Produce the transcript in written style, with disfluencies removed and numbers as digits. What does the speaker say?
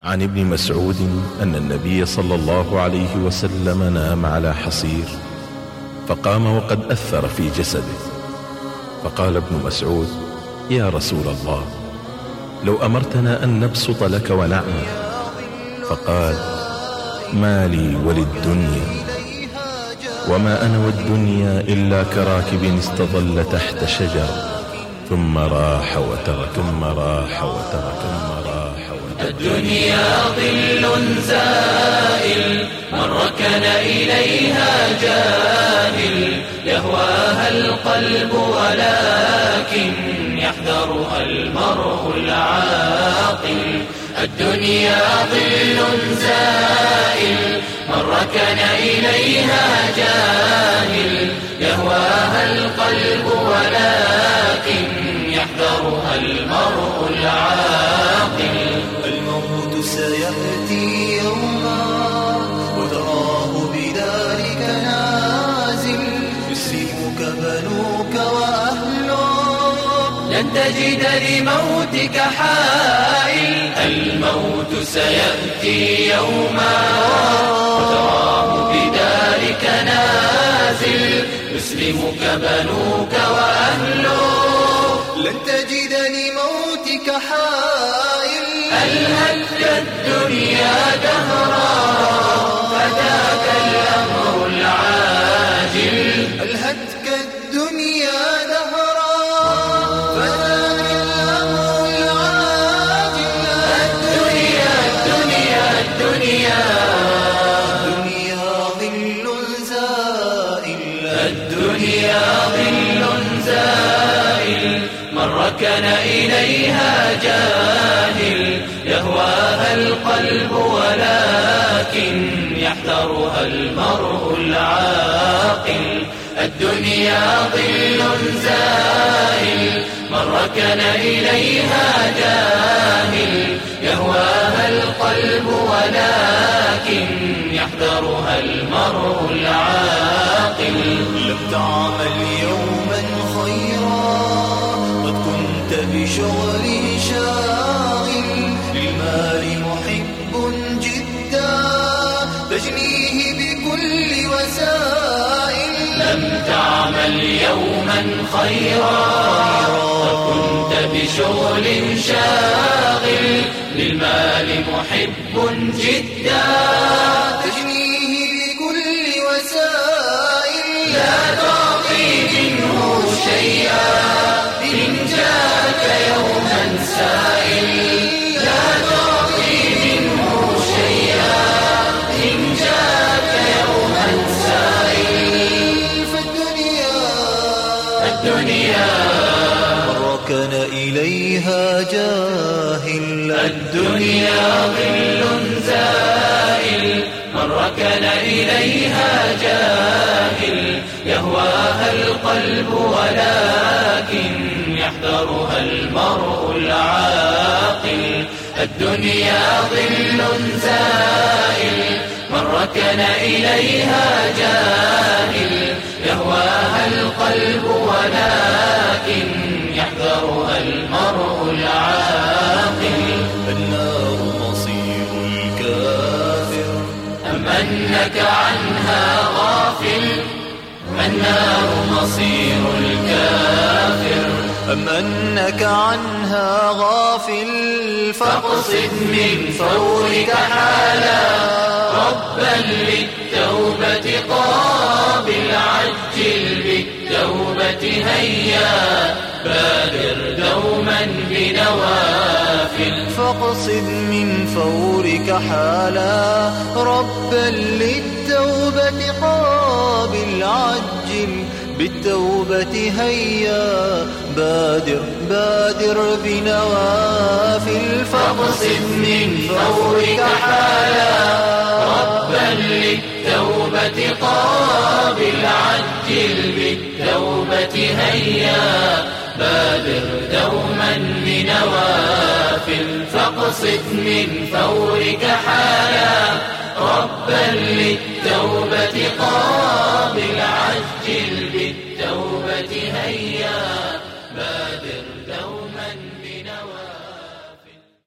عن ابن مسعود أن النبي صلى الله عليه وسلم نام على حصير فقام وقد أثر في جسده، فقال ابن مسعود: يا رسول الله، لو أمرتنا أن نبسط لك ونعمل. فقال: ما لي وللدنيا، وما أنا والدنيا إلا كراكب استظل تحت شجر ثم راح وترك الدنيا ظل زائل، من ركن إليها جاهل، يهواها القلب ولكن يحذرها المرء العاقل. الدنيا ظل زائل، من ركن إليها جاهل، يهواها القلب ولكن يحذرها المرء العاقل. الموت سيأتي يوما وتراه بذلك نازل، يسلمك بنوك وأهلك، لن تجد لموتك حائل. الموت سيأتي يوما وتراه بذلك نازل، يسلمك بنوك وأهلك، لن تجد لموتك حائل. ألهتك الدنيا دهرا فذاك الأمر العاجل. ألهتك الدنيا دهرا فذاك الأمر العاجل. الدنيا ظل زائل، الدنيا ظل زائل، من ركن إليها جاهل، يهواها القلب ولكن يحذرها المرء العاقل. الدنيا ظل زائل، من ركن إليها جاهل، يهواها القلب ولكن يحذرها المرء العاقل. لم تعمل يوما خيرا قد كنت بشغل شاغل، للمال محب جدا تجنيه بكل وسائل. لم تعمل يوما خيرا قد كنت بشغل شاغل، للمال محب جدا تجنيه بكل وسائل. لا تعطي منه شيئا إن جاءك يوما سائل. لا تعطي منه شيئا إن جاءك يوما سائل. الدنيا ركن إليها جاهل. الدنيا ظل زائل، من ركن إليها جاهل، يهواها القلب ولكن يحذرها المرء العاقل. الدنيا ظل زائل، من ركن إليها جاهل، يهواها القلب ولكن يحذرها المرء العاقل. النار مصير الكافر أم أنك عنها غافل. النار مصير الكافر، أم أنك عنها غافل. فاقصد من فورك حالا ربا للتوبة قابل، عجل بالتوبة هيا بادر دوما بنوافل. فاقصد من فورك حالا ربا للتوبة قابل، عجل بالتوبة هيا بادر بنوافل. فاقصد من فورك حالا ربا للتوبة قابل، عجل بالتوبة هيا بادر دوما بنوافل. فاقصد من فورك حالا ربا للتوبة قابل،